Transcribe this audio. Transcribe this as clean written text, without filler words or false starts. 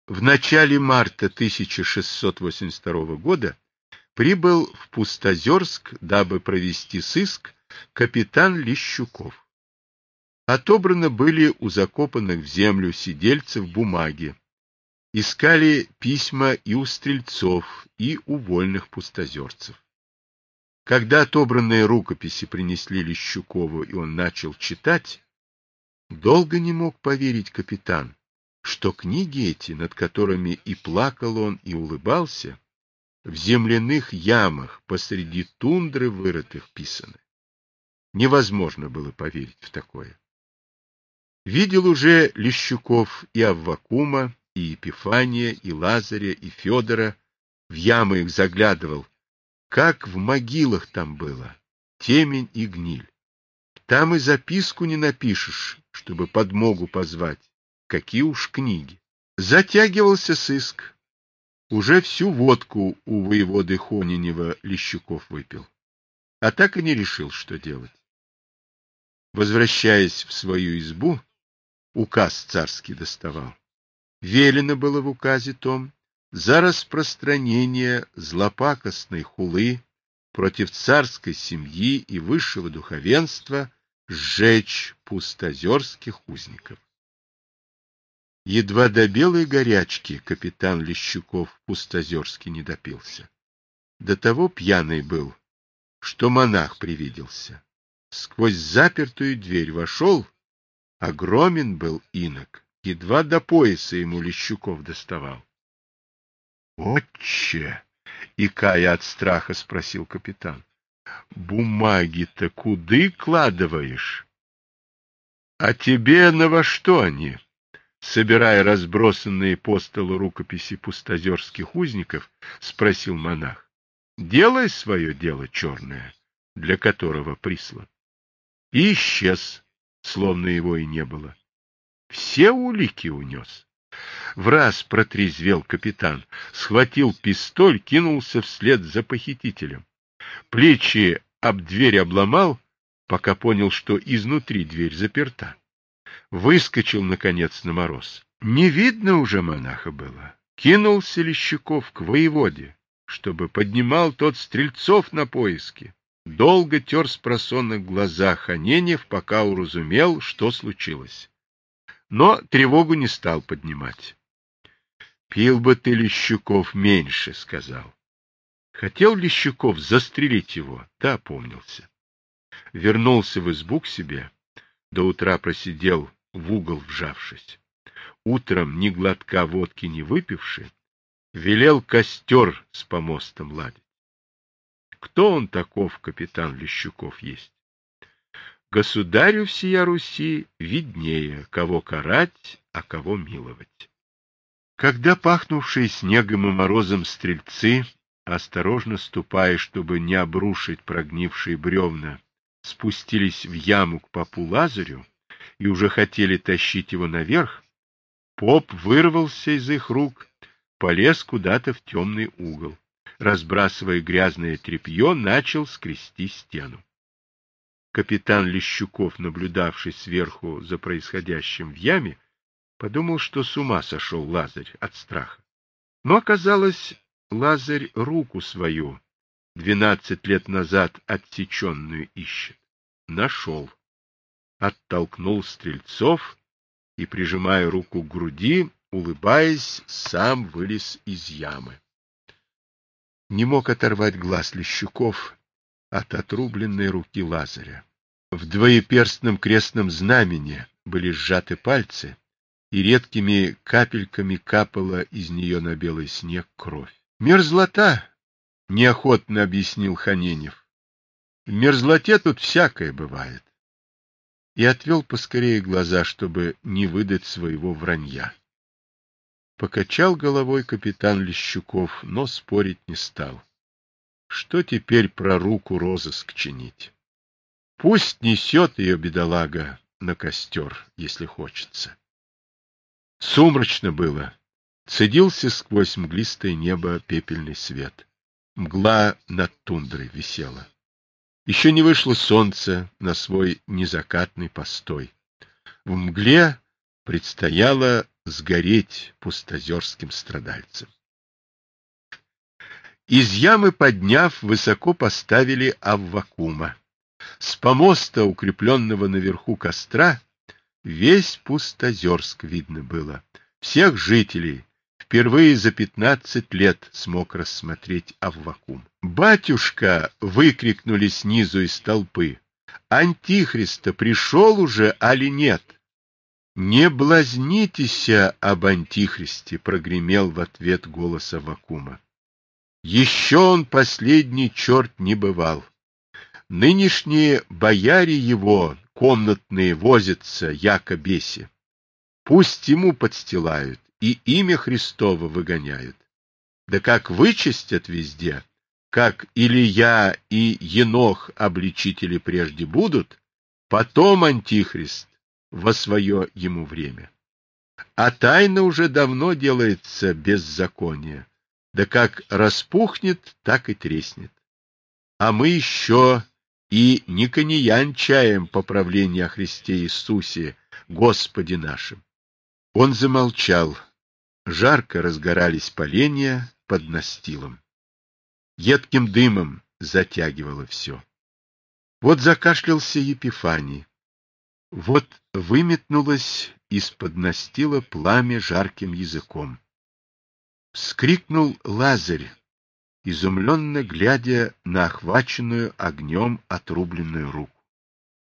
В начале марта 1682 года прибыл в Пустозерск, дабы провести сыск, капитан Лещуков. Отобраны были у закопанных в землю сидельцев бумаги. Искали письма и у стрельцов, и у вольных пустозерцев. Когда отобранные рукописи принесли Лещукову, и он начал читать, долго не мог поверить капитан, что книги эти, над которыми и плакал он, и улыбался, в земляных ямах посреди тундры вырытых писаны. Невозможно было поверить в такое. Видел уже Лещуков и Аввакума, и Епифания, и Лазаря, и Федора, в ямы их заглядывал, как в могилах там было, темень и гниль. Там и записку не напишешь, чтобы подмогу позвать, какие уж книги. Затягивался сыск. Уже всю водку у воеводы Хонинева Лещуков выпил, а так и не решил, что делать. Возвращаясь в свою избу, указ царский доставал. Велено было в указе том за распространение злопакостной хулы против царской семьи и высшего духовенства сжечь пустозерских узников. Едва до белой горячки капитан Лещуков в Пустозерске не допился. До того пьяный был, что монах привиделся. Сквозь запертую дверь вошел, огромен был инок, едва до пояса ему Лещуков доставал. — Отче! — икая от страха, спросил капитан. — Бумаги-то куды кладываешь? — А тебе на во что они? — собирая разбросанные по столу рукописи пустозерских узников, спросил монах. — Делай свое дело черное, для которого прислан. И исчез, словно его и не было. Все улики унес. Враз протрезвел капитан, схватил пистоль, кинулся вслед за похитителем. Плечи об дверь обломал, пока понял, что изнутри дверь заперта. Выскочил, наконец, на мороз. Не видно уже монаха было. Кинулся Лещуков к воеводе, чтобы поднимал тот стрельцов на поиски. Долго тер с просонок глаза Хоненев, пока уразумел, что случилось. Но тревогу не стал поднимать. — Пил бы ты, Лещуков, меньше, — сказал. Хотел Лещуков застрелить его, да опомнился. Вернулся в избу к себе, до утра просидел в угол вжавшись. Утром, ни глотка водки не выпивши, велел костер с помостом ладить. Кто он таков, капитан Лещуков есть? Государю всея Руси виднее, кого карать, а кого миловать. Когда пахнувшие снегом и морозом стрельцы, осторожно ступая, чтобы не обрушить прогнившие бревна, спустились в яму к попу Лазарю и уже хотели тащить его наверх, поп вырвался из их рук, полез куда-то в темный угол. Разбрасывая грязное тряпье, начал скрести стену. Капитан Лещуков, наблюдавший сверху за происходящим в яме, подумал, что с ума сошел Лазарь от страха. Но оказалось, Лазарь руку свою 12 лет назад отсеченную ищет. Нашел. Оттолкнул стрельцов и, прижимая руку к груди, улыбаясь, сам вылез из ямы. Не мог оторвать глаз Лещуков от отрубленной руки Лазаря. В двоеперстном крестном знамени были сжаты пальцы, и редкими капельками капала из нее на белый снег кровь. Мерзлота, — неохотно объяснил Хоненев. В мерзлоте тут всякое бывает. И отвел поскорее глаза, чтобы не выдать своего вранья. Покачал головой капитан Лещуков, но спорить не стал. Что теперь про руку розыск чинить? Пусть несет ее бедолага на костер, если хочется. Сумрачно было. Цедился сквозь мглистое небо пепельный свет. Мгла над тундрой висела. Еще не вышло солнце на свой незакатный постой. В мгле предстояло сгореть пустозерским страдальцам. Из ямы подняв, высоко поставили Аввакума. С помоста, укрепленного наверху костра, весь Пустозерск видно было. Всех жителей впервые за 15 лет смог рассмотреть Аввакум. «Батюшка!» — выкрикнули снизу из толпы. «Антихриста пришел уже, али нет?» «Не блазнитеся об Антихристе!» — прогремел в ответ голос Аввакума. «Еще он последний черт не бывал. Нынешние бояре его комнатные возятся, яко беси. Пусть ему подстилают и имя Христово выгоняют. Да как вычистят везде, как Илия и Енох обличители прежде будут, потом Антихрист во свое ему время. А тайна уже давно делается беззаконие, да как распухнет, так и треснет. А мы еще и не коньянчаем поправления о Христе Иисусе, Господе нашим. Он замолчал. Жарко разгорались поленья под настилом. Едким дымом затягивало все. Вот закашлялся Епифаний. Вот выметнулось из-под настила пламя жарким языком. Вскрикнул Лазарь, изумленно глядя на охваченную огнем отрубленную руку.